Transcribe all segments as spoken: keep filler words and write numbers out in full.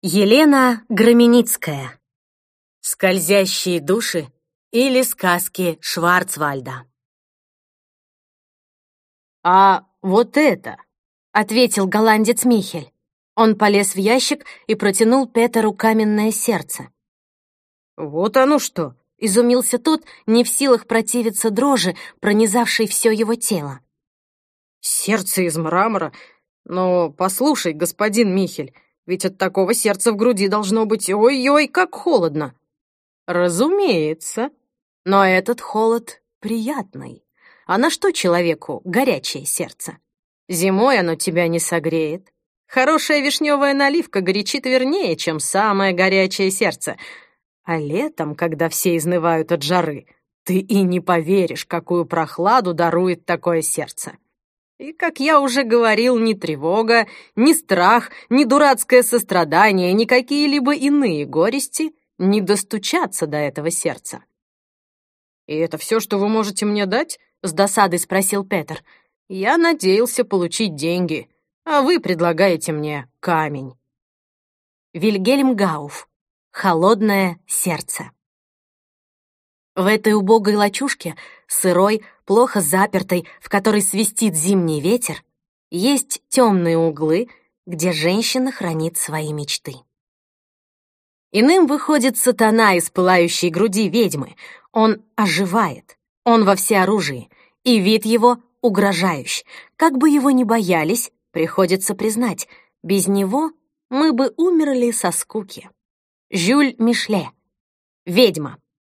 Елена Громеницкая. «Скользящие души» или «Сказки Шварцвальда». «А вот это!» — ответил голландец Михель. Он полез в ящик и протянул Петеру каменное сердце. «Вот оно что!» — изумился тот, не в силах противиться дрожи, пронизавшей все его тело. «Сердце из мрамора? Но послушай, господин Михель, ведь от такого сердца в груди должно быть ой-ой, как холодно!» «Разумеется, но этот холод приятный. А на что человеку горячее сердце? Зимой оно тебя не согреет. Хорошая вишневая наливка горячит вернее, чем самое горячее сердце. А летом, когда все изнывают от жары, ты и не поверишь, какую прохладу дарует такое сердце. И, как я уже говорил, ни тревога, ни страх, ни дурацкое сострадание, ни какие-либо иные горести не достучатся до этого сердца». «И это все, что вы можете мне дать?» — с досадой спросил Петер. «Я надеялся получить деньги, а вы предлагаете мне камень». Вильгельм Гауф. «Холодное сердце». В этой убогой лачушке, сырой, плохо запертой, в которой свистит зимний ветер, есть темные углы, где женщина хранит свои мечты. Иным выходит сатана из пылающей груди ведьмы. Он оживает, он во всеоружии, и вид его угрожающий. Как бы его ни боялись, приходится признать, без него мы бы умерли со скуки. Жюль Мишле. «Ведьма».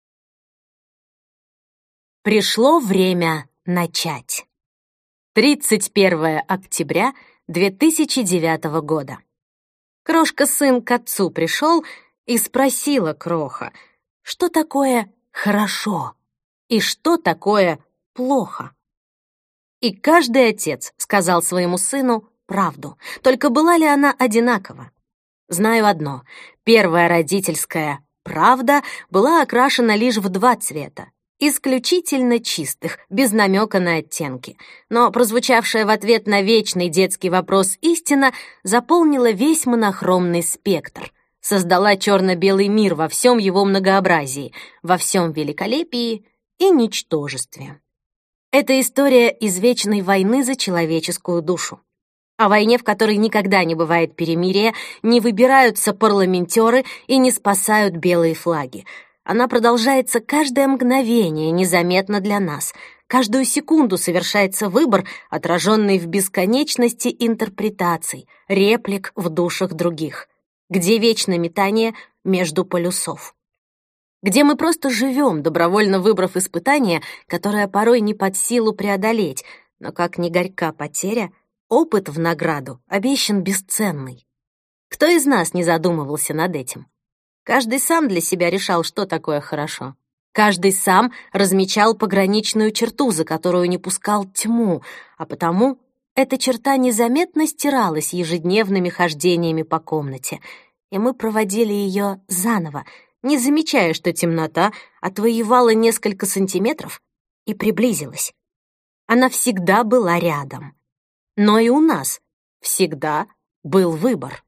Пришло время начать. тридцать первое октября две тысячи девятого года. Крошка-сын к отцу пришел и спросила Кроха, что такое хорошо и что такое плохо. И каждый отец сказал своему сыну правду, только была ли она одинакова? Знаю одно: первая родительская правда была окрашена лишь в два цвета, исключительно чистых, без намека на оттенки, но прозвучавшая в ответ на вечный детский вопрос истина заполнила весь монохромный спектр, создала черно-белый мир во всем его многообразии, во всем великолепии и ничтожестве. Это история извечной войны за человеческую душу. О войне, в которой никогда не бывает перемирия, не выбираются парламентеры и не спасают белые флаги. Она продолжается каждое мгновение незаметно для нас. Каждую секунду совершается выбор, отраженный в бесконечности интерпретаций, реплик в душах других, где вечное метание между полюсов, где мы просто живем, добровольно выбрав испытание, которое порой не под силу преодолеть, но как ни горька потеря, опыт в награду обещан бесценный. Кто из нас не задумывался над этим? Каждый сам для себя решал, что такое хорошо. Каждый сам размечал пограничную черту, за которую не пускал тьму, а потому эта черта незаметно стиралась ежедневными хождениями по комнате, и мы проводили ее заново, не замечая, что темнота отвоевала несколько сантиметров и приблизилась. Она всегда была рядом. Но и у нас всегда был выбор.